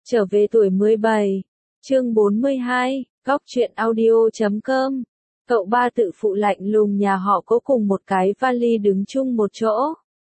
Trở về tuổi 17, chương 42, góc truyện audio.com. Cậu ba tự phụ lạnh lùng nhà họ Cố cùng một cái vali đứng chung một chỗ.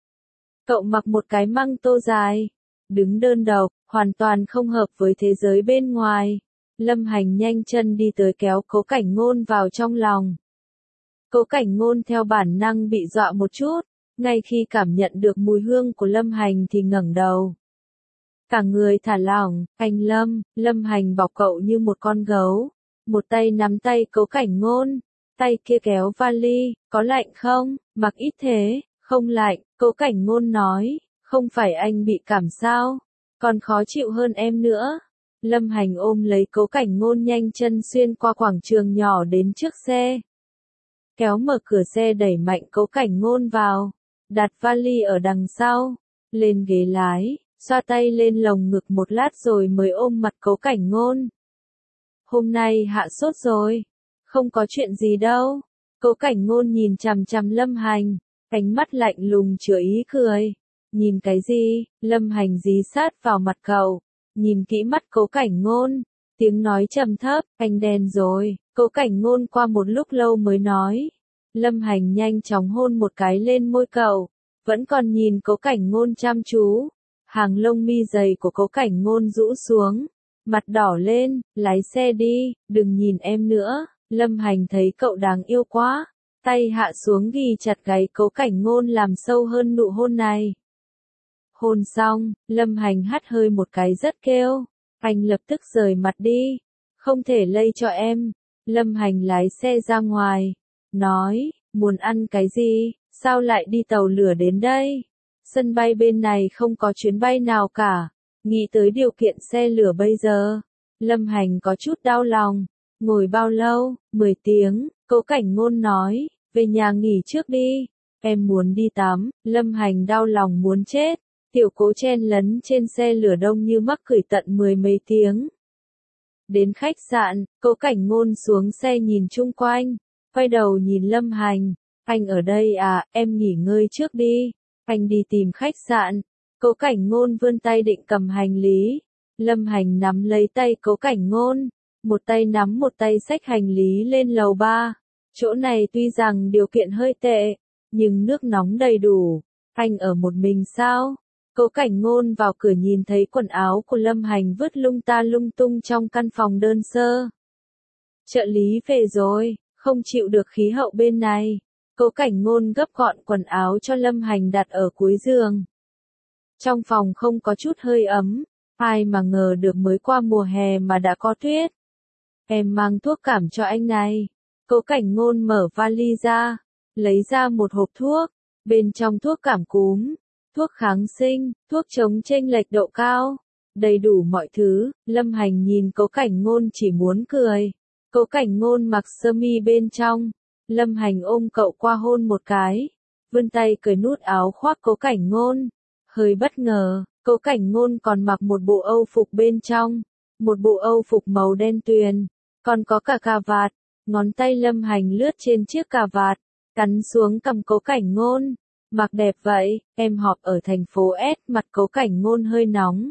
Cậu mặc một cái măng tô dài, đứng đơn độc, hoàn toàn không hợp với thế giới bên ngoài. Lâm Hành nhanh chân đi tới kéo Cố Cảnh Ngôn vào trong lòng. Cố Cảnh Ngôn theo bản năng bị dọa một chút, ngay khi cảm nhận được mùi hương của Lâm Hành thì ngẩng đầu. Cả người thả lỏng, anh Lâm Hành bọc cậu như một con gấu. Một tay nắm tay Cố Cảnh Ngôn, tay kia kéo vali, có lạnh không? Mặc ít thế, không lạnh, Cố Cảnh Ngôn nói, không phải anh bị cảm sao? Còn khó chịu hơn em nữa. Lâm Hành ôm lấy Cố Cảnh Ngôn nhanh chân xuyên qua quảng trường nhỏ đến trước xe. Kéo mở cửa xe đẩy mạnh Cố Cảnh Ngôn vào, đặt vali ở đằng sau, lên ghế lái. Xoa tay lên lồng ngực một lát rồi mới ôm mặt Cố Cảnh Ngôn. Hôm nay hạ sốt rồi. Không có chuyện gì đâu. Cố Cảnh Ngôn nhìn chằm chằm Lâm Hành, ánh mắt lạnh lùng chứa ý cười. Nhìn cái gì? Lâm Hành dí sát vào mặt cậu, nhìn kỹ mắt Cố Cảnh Ngôn, tiếng nói trầm thấp, anh đen rồi. Cố Cảnh Ngôn qua một lúc lâu mới nói. Lâm Hành nhanh chóng hôn một cái lên môi cậu, vẫn còn nhìn Cố Cảnh Ngôn chăm chú. Hàng lông mi dày của Cố Cảnh Ngôn rũ xuống, mặt đỏ lên, lái xe đi, đừng nhìn em nữa. Lâm Hành thấy cậu đáng yêu quá, tay hạ xuống ghi chặt gáy Cố Cảnh Ngôn làm sâu hơn nụ hôn này. Hôn xong, Lâm Hành hắt hơi một cái rất kêu, anh lập tức rời mặt đi, không thể lây cho em. Lâm Hành lái xe ra ngoài, nói, muốn ăn cái gì, sao lại đi tàu lửa đến đây? Sân bay bên này không có chuyến bay nào cả. Nghĩ tới điều kiện xe lửa bây giờ, Lâm Hành có chút đau lòng. Ngồi bao lâu? 10 tiếng, Cố Cảnh Ngôn nói, về nhà nghỉ trước đi. Em muốn đi tắm. Lâm Hành đau lòng muốn chết. Tiểu Cố chen lấn trên xe lửa đông như mắc cười tận 10 mấy tiếng. Đến khách sạn, Cố Cảnh Ngôn xuống xe nhìn chung quanh, quay đầu nhìn Lâm Hành. Anh ở đây à, em nghỉ ngơi trước đi. Anh đi tìm khách sạn. Cố Cảnh Ngôn vươn tay định cầm hành lý. Lâm Hành nắm lấy tay Cố Cảnh Ngôn, một tay nắm một tay xách hành lý lên lầu 3. Chỗ này tuy rằng điều kiện hơi tệ, nhưng nước nóng đầy đủ. Anh ở một mình sao? Cố Cảnh Ngôn vào cửa nhìn thấy quần áo của Lâm Hành vứt lung ta lung tung trong căn phòng đơn sơ. Trợ lý về rồi, không chịu được khí hậu bên này. Cố Cảnh Ngôn gấp gọn quần áo cho Lâm Hành đặt ở cuối giường. Trong phòng không có chút hơi ấm, ai mà ngờ được mới qua mùa hè mà đã có tuyết. Em mang thuốc cảm cho anh này. Cố Cảnh Ngôn mở vali ra, lấy ra một hộp thuốc, bên trong thuốc cảm cúm, thuốc kháng sinh, thuốc chống chênh lệch độ cao, đầy đủ mọi thứ. Lâm Hành nhìn Cố Cảnh Ngôn chỉ muốn cười. Cố Cảnh Ngôn mặc sơ mi bên trong. Lâm Hành ôm cậu qua hôn một cái, vươn tay cởi nút áo khoác Cố Cảnh Ngôn. Hơi bất ngờ, Cố Cảnh Ngôn còn mặc một bộ âu phục bên trong, một bộ âu phục màu đen tuyền, còn có cả cà vạt. Ngón tay Lâm Hành lướt trên chiếc cà vạt, cắn xuống cằm Cố Cảnh Ngôn. Mặc đẹp vậy, em họp ở thành phố S. Mặt Cố Cảnh Ngôn hơi nóng.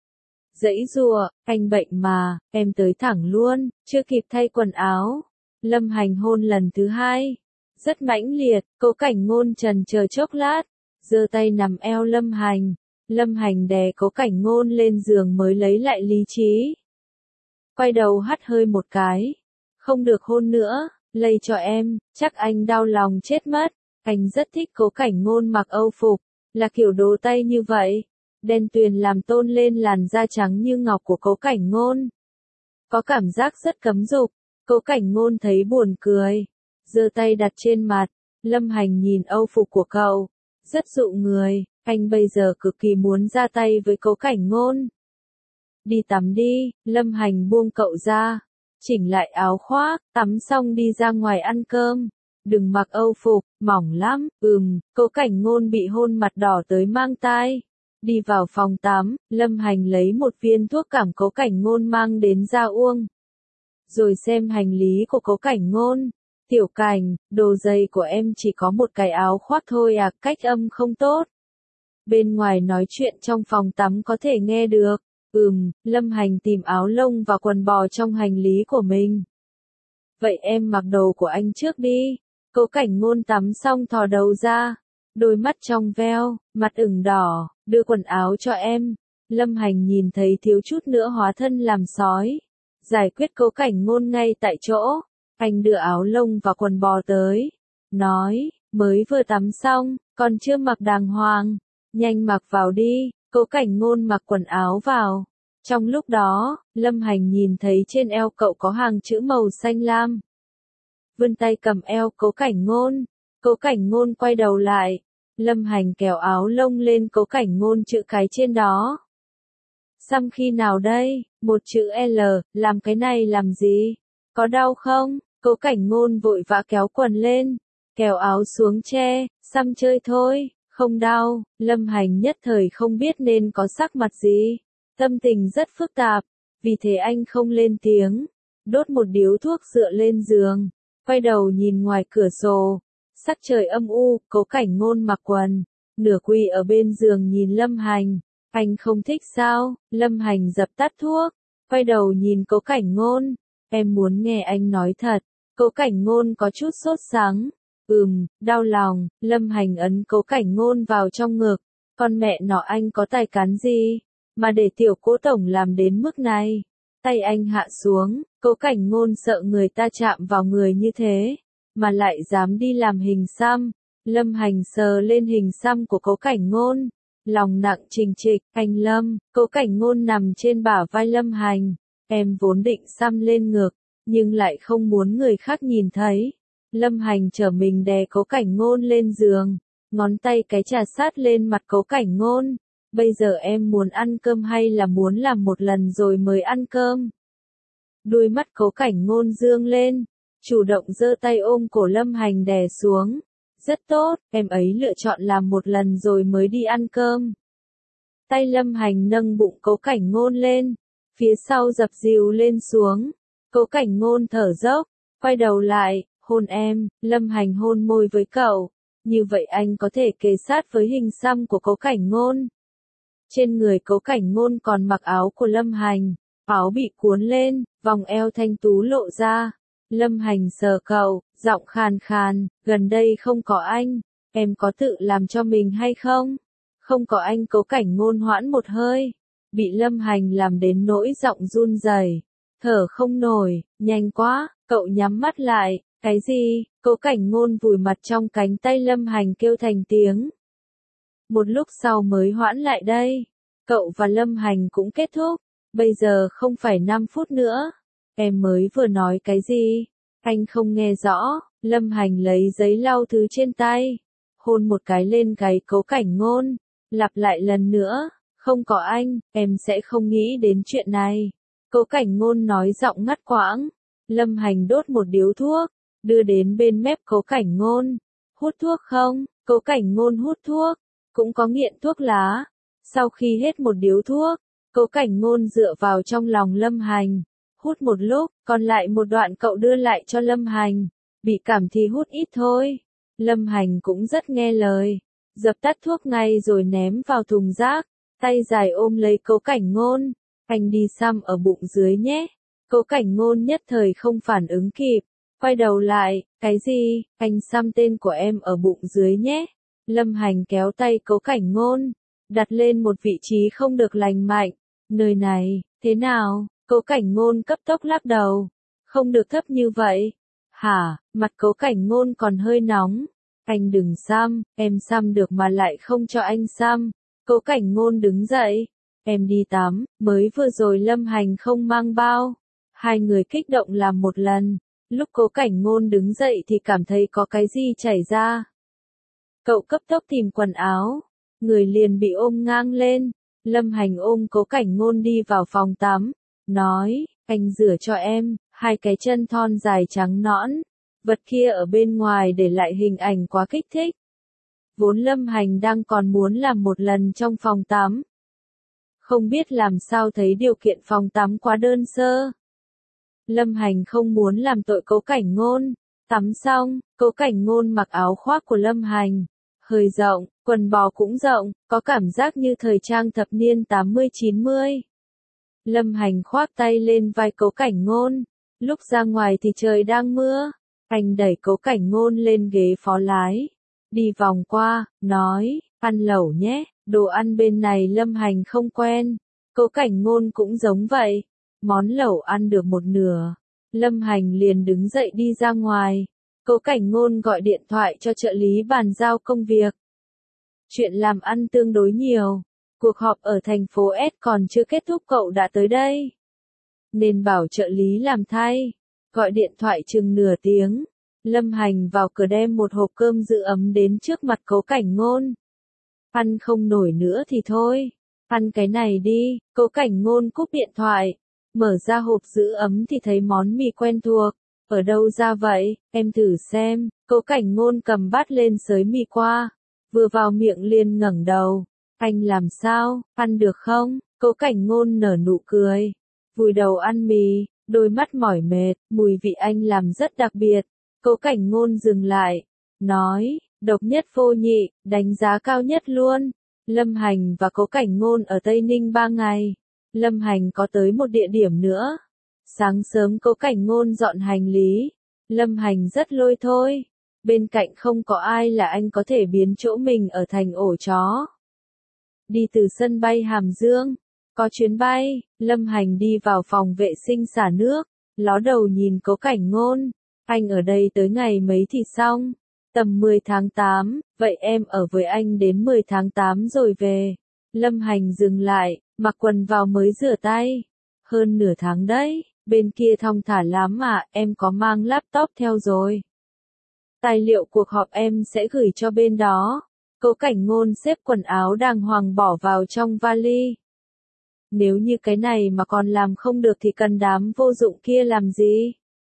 Giãy giụa, anh bệnh mà, em tới thẳng luôn, chưa kịp thay quần áo. Lâm Hành hôn lần thứ hai, rất mãnh liệt. Cố Cảnh Ngôn chần chờ chốc lát, giơ tay nắm eo Lâm Hành. Lâm Hành đè Cố Cảnh Ngôn lên giường mới lấy lại lý trí. Quay đầu hắt hơi một cái, không được hôn nữa, lây cho em, chắc anh đau lòng chết mất. Anh rất thích Cố Cảnh Ngôn mặc âu phục, là kiểu đồ Tây như vậy, đen tuyền làm tôn lên làn da trắng như ngọc của Cố Cảnh Ngôn. Có cảm giác rất cấm dục. Cố Cảnh Ngôn thấy buồn cười, giơ tay đặt trên mặt. Lâm Hành nhìn âu phục của cậu, rất dụ người. Anh bây giờ cực kỳ muốn ra tay với Cố Cảnh Ngôn. Đi tắm đi. Lâm Hành buông cậu ra, chỉnh lại áo khoác, tắm xong đi ra ngoài ăn cơm. Đừng mặc âu phục, mỏng lắm. Cố Cảnh Ngôn bị hôn mặt đỏ tới mang tai. Đi vào phòng tắm, Lâm Hành lấy một viên thuốc cảm Cố Cảnh Ngôn mang đến ra uống. Rồi xem hành lý của Cố Cảnh Ngôn. Tiểu Cảnh, đồ giày của em chỉ có một cái áo khoác thôi à, cách âm không tốt. Bên ngoài nói chuyện trong phòng tắm có thể nghe được. Lâm Hành tìm áo lông và quần bò trong hành lý của mình. Vậy em mặc đồ của anh trước đi. Cố Cảnh Ngôn tắm xong thò đầu ra, đôi mắt trong veo, mặt ửng đỏ, đưa quần áo cho em. Lâm Hành nhìn thấy thiếu chút nữa hóa thân làm sói. Giải quyết Cố Cảnh Ngôn ngay tại chỗ, anh đưa áo lông và quần bò tới. Nói, mới vừa tắm xong, còn chưa mặc đàng hoàng. Nhanh mặc vào đi. Cố Cảnh Ngôn mặc quần áo vào. Trong lúc đó, Lâm Hành nhìn thấy trên eo cậu có hàng chữ màu xanh lam. Vươn tay cầm eo Cố Cảnh Ngôn. Cố Cảnh Ngôn quay đầu lại. Lâm Hành kéo áo lông lên Cố Cảnh Ngôn chữ cái trên đó. Xăm khi nào đây? Một chữ L, làm cái này làm gì? Có đau không? Cố Cảnh Ngôn vội vã kéo quần lên, kéo áo xuống che, xăm chơi thôi, không đau. Lâm Hành nhất thời không biết nên có sắc mặt gì. Tâm tình rất phức tạp, vì thế anh không lên tiếng, đốt một điếu thuốc dựa lên giường, quay đầu nhìn ngoài cửa sổ. Sắc trời âm u, Cố Cảnh Ngôn mặc quần, nửa quỳ ở bên giường nhìn Lâm Hành. Anh không thích sao? Lâm Hành dập tắt thuốc, quay đầu nhìn Cố Cảnh Ngôn. Em muốn nghe anh nói thật. Cố Cảnh Ngôn có chút sốt sắng. Đau lòng. Lâm Hành ấn Cố Cảnh Ngôn vào trong ngực. Con mẹ nó, anh có tài cán gì mà để tiểu Cố tổng làm đến mức này? Tay anh hạ xuống. Cố Cảnh Ngôn sợ người ta chạm vào người như thế, mà lại dám đi làm hình xăm. Lâm Hành sờ lên hình xăm của Cố Cảnh Ngôn, lòng nặng trình trịch. Anh Lâm. Cố Cảnh Ngôn nằm trên bả vai Lâm Hành. Em vốn định xăm lên ngực, nhưng lại không muốn người khác nhìn thấy. Lâm Hành trở mình đè Cố Cảnh Ngôn lên giường, ngón tay cái chà sát lên mặt Cố Cảnh Ngôn. Bây giờ em muốn ăn cơm hay là muốn làm một lần rồi mới ăn cơm? Đôi mắt Cố Cảnh Ngôn dương lên, chủ động giơ tay ôm cổ Lâm Hành đè xuống. Rất tốt, em ấy lựa chọn làm một lần rồi mới đi ăn cơm. Tay Lâm Hành nâng bụng Cố Cảnh Ngôn lên, phía sau dập dìu lên xuống. Cố Cảnh Ngôn thở dốc, quay đầu lại, hôn em. Lâm Hành hôn môi với cậu. Như vậy anh có thể kề sát với hình xăm của Cố Cảnh Ngôn. Trên người Cố Cảnh Ngôn còn mặc áo của Lâm Hành, áo bị cuốn lên, vòng eo thanh tú lộ ra. Lâm Hành sờ cậu, giọng khàn khàn, gần đây không có anh, em có tự làm cho mình hay không? Không có anh. Cố Cảnh Ngôn hoãn một hơi, bị Lâm Hành làm đến nỗi giọng run rẩy, thở không nổi. Nhanh quá. Cậu nhắm mắt lại. Cái gì? Cố Cảnh Ngôn vùi mặt trong cánh tay Lâm Hành kêu thành tiếng. Một lúc sau mới hoãn lại đây. Cậu và Lâm Hành cũng kết thúc. Bây giờ không phải 5 phút nữa. Em mới vừa nói cái gì? Anh không nghe rõ. Lâm Hành lấy giấy lau thứ trên tay, hôn một cái lên gáy Cố Cảnh Ngôn, lặp lại lần nữa. Không có anh, em sẽ không nghĩ đến chuyện này. Cố Cảnh Ngôn nói giọng ngắt quãng. Lâm Hành đốt một điếu thuốc, đưa đến bên mép Cố Cảnh Ngôn. Hút thuốc không? Cố Cảnh Ngôn hút thuốc, cũng có nghiện thuốc lá. Sau khi hết một điếu thuốc, Cố Cảnh Ngôn dựa vào trong lòng Lâm Hành, hút một lúc, còn lại một đoạn cậu đưa lại cho Lâm Hành. Bị cảm thì hút ít thôi. Lâm Hành cũng rất nghe lời, dập tắt thuốc ngay rồi ném vào thùng rác, tay dài ôm lấy Cố Cảnh Ngôn. Anh đi xăm ở bụng dưới nhé. Cố Cảnh Ngôn nhất thời không phản ứng kịp, quay đầu lại. Cái gì? Anh xăm tên của em ở bụng dưới nhé. Lâm Hành kéo tay Cố Cảnh Ngôn, đặt lên một vị trí không được lành mạnh. Nơi này, thế nào? Cố Cảnh Ngôn cấp tốc lắc đầu. Không được thấp như vậy. Hả? Mặt Cố Cảnh Ngôn còn hơi nóng. Anh đừng xăm, em xăm được mà lại không cho anh xăm. Cố Cảnh Ngôn đứng dậy. Em đi tắm, mới vừa rồi Lâm Hành không mang bao. Hai người kích động làm một lần. Lúc Cố Cảnh Ngôn đứng dậy thì cảm thấy có cái gì chảy ra. Cậu cấp tốc tìm quần áo, người liền bị ôm ngang lên. Lâm Hành ôm Cố Cảnh Ngôn đi vào phòng tắm, nói, anh rửa cho em. Hai cái chân thon dài trắng nõn, vật kia ở bên ngoài để lại hình ảnh quá kích thích. Vốn Lâm Hành đang còn muốn làm một lần trong phòng tắm, không biết làm sao thấy điều kiện phòng tắm quá đơn sơ. Lâm Hành không muốn làm tội Cố Cảnh Ngôn. Tắm xong, Cố Cảnh Ngôn mặc áo khoác của Lâm Hành, hơi rộng, quần bò cũng rộng, có cảm giác như thời trang thập niên 80-90. Lâm Hành khoác tay lên vai Cố Cảnh Ngôn. Lúc ra ngoài thì trời đang mưa. Anh đẩy Cố Cảnh Ngôn lên ghế phó lái. Đi vòng qua, nói, ăn lẩu nhé, đồ ăn bên này Lâm Hành không quen. Cố Cảnh Ngôn cũng giống vậy. Món lẩu ăn được một nửa. Lâm Hành liền đứng dậy đi ra ngoài. Cố Cảnh Ngôn gọi điện thoại cho trợ lý bàn giao công việc. Chuyện làm ăn tương đối nhiều. Cuộc họp ở thành phố S còn chưa kết thúc cậu đã tới đây. Nên bảo trợ lý làm thay. Gọi điện thoại chừng nửa tiếng. Lâm Hành vào cửa đem một hộp cơm giữ ấm đến trước mặt Cố Cảnh Ngôn. Ăn không nổi nữa thì thôi. Ăn cái này đi. Cố Cảnh Ngôn cúp điện thoại. Mở ra hộp giữ ấm thì thấy món mì quen thuộc. Ở đâu ra vậy, em thử xem. Cố Cảnh Ngôn cầm bát lên xới mì qua. Vừa vào miệng liền ngẩng đầu. Anh làm sao, ăn được không? Cố Cảnh Ngôn nở nụ cười. Vùi đầu ăn mì, đôi mắt mỏi mệt, mùi vị anh làm rất đặc biệt. Cố Cảnh Ngôn dừng lại, nói, độc nhất vô nhị, đánh giá cao nhất luôn. Lâm Hành và Cố Cảnh Ngôn ở Tây Ninh 3 ngày. Lâm Hành có tới một địa điểm nữa. Sáng sớm Cố Cảnh Ngôn dọn hành lý. Lâm Hành rất lôi thôi. Bên cạnh không có ai là anh có thể biến chỗ mình ở thành ổ chó. Đi từ sân bay Hàm Dương. Có chuyến bay. Lâm Hành đi vào phòng vệ sinh xả nước. Ló đầu nhìn Cố Cảnh Ngôn. Anh ở đây tới ngày mấy thì xong? Tầm 10 tháng 8. Vậy em ở với anh đến 10 tháng 8 rồi về. Lâm Hành dừng lại. Mặc quần vào mới rửa tay. Hơn nửa tháng đấy. Bên kia thong thả lắm mà, em có mang laptop theo rồi. Tài liệu cuộc họp em sẽ gửi cho bên đó. Cố Cảnh Ngôn xếp quần áo đàng hoàng bỏ vào trong vali. Nếu như cái này mà còn làm không được thì cần đám vô dụng kia làm gì?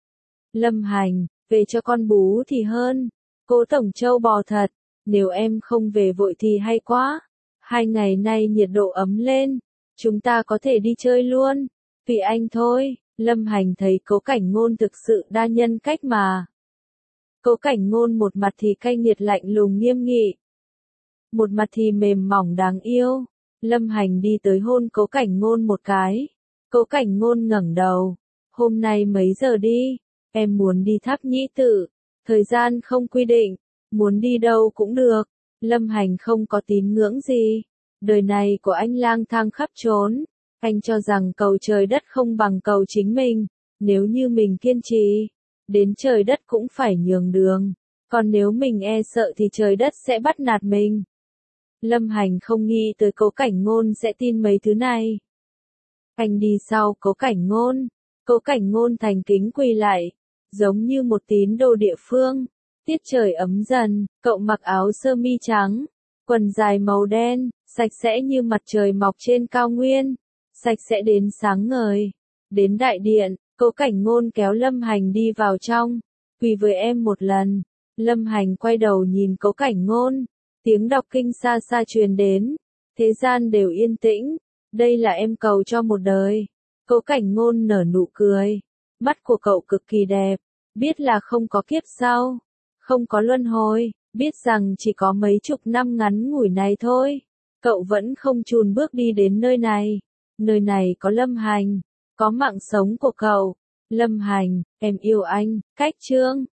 Lâm Hành, về cho con bú thì hơn. Cố Tổng trâu bò thật, nếu em không về vội thì hay quá. 2 ngày nay nhiệt độ ấm lên, chúng ta có thể đi chơi luôn. Vì anh thôi. Lâm Hành thấy Cố Cảnh Ngôn thực sự đa nhân cách mà. Cố Cảnh Ngôn một mặt thì cay nghiệt lạnh lùng nghiêm nghị. Một mặt thì mềm mỏng đáng yêu. Lâm Hành đi tới hôn Cố Cảnh Ngôn một cái. Cố Cảnh Ngôn ngẩng đầu. Hôm nay mấy giờ đi? Em muốn đi Tháp Nhĩ Tự. Thời gian không quy định. Muốn đi đâu cũng được. Lâm Hành không có tín ngưỡng gì. Đời này của anh lang thang khắp trốn. Anh cho rằng cầu trời đất không bằng cầu chính mình. Nếu như mình kiên trì, đến trời đất cũng phải nhường đường. Còn nếu mình e sợ thì trời đất sẽ bắt nạt mình. Lâm Hành không nghĩ tới Cố Cảnh Ngôn sẽ tin mấy thứ này. Anh đi sau Cố Cảnh Ngôn. Cố Cảnh Ngôn thành kính quỳ lại, giống như một tín đồ địa phương. Tiết trời ấm dần, cậu mặc áo sơ mi trắng, quần dài màu đen, sạch sẽ như mặt trời mọc trên cao nguyên. Sạch sẽ đến sáng ngời. Đến đại điện, Cố Cảnh Ngôn kéo Lâm Hành đi vào trong. Quỳ với em một lần. Lâm Hành quay đầu nhìn Cố Cảnh Ngôn. Tiếng đọc kinh xa xa truyền đến. Thế gian đều yên tĩnh. Đây là em cầu cho một đời. Cố Cảnh Ngôn nở nụ cười. Mắt của cậu cực kỳ đẹp. Biết là không có kiếp sau. Không có luân hồi. Biết rằng chỉ có mấy chục năm ngắn ngủi này thôi. Cậu vẫn không chùn bước đi đến nơi này. Nơi này có Lâm Hành. Có mạng sống của cậu. Lâm Hành, em yêu anh. Cách chương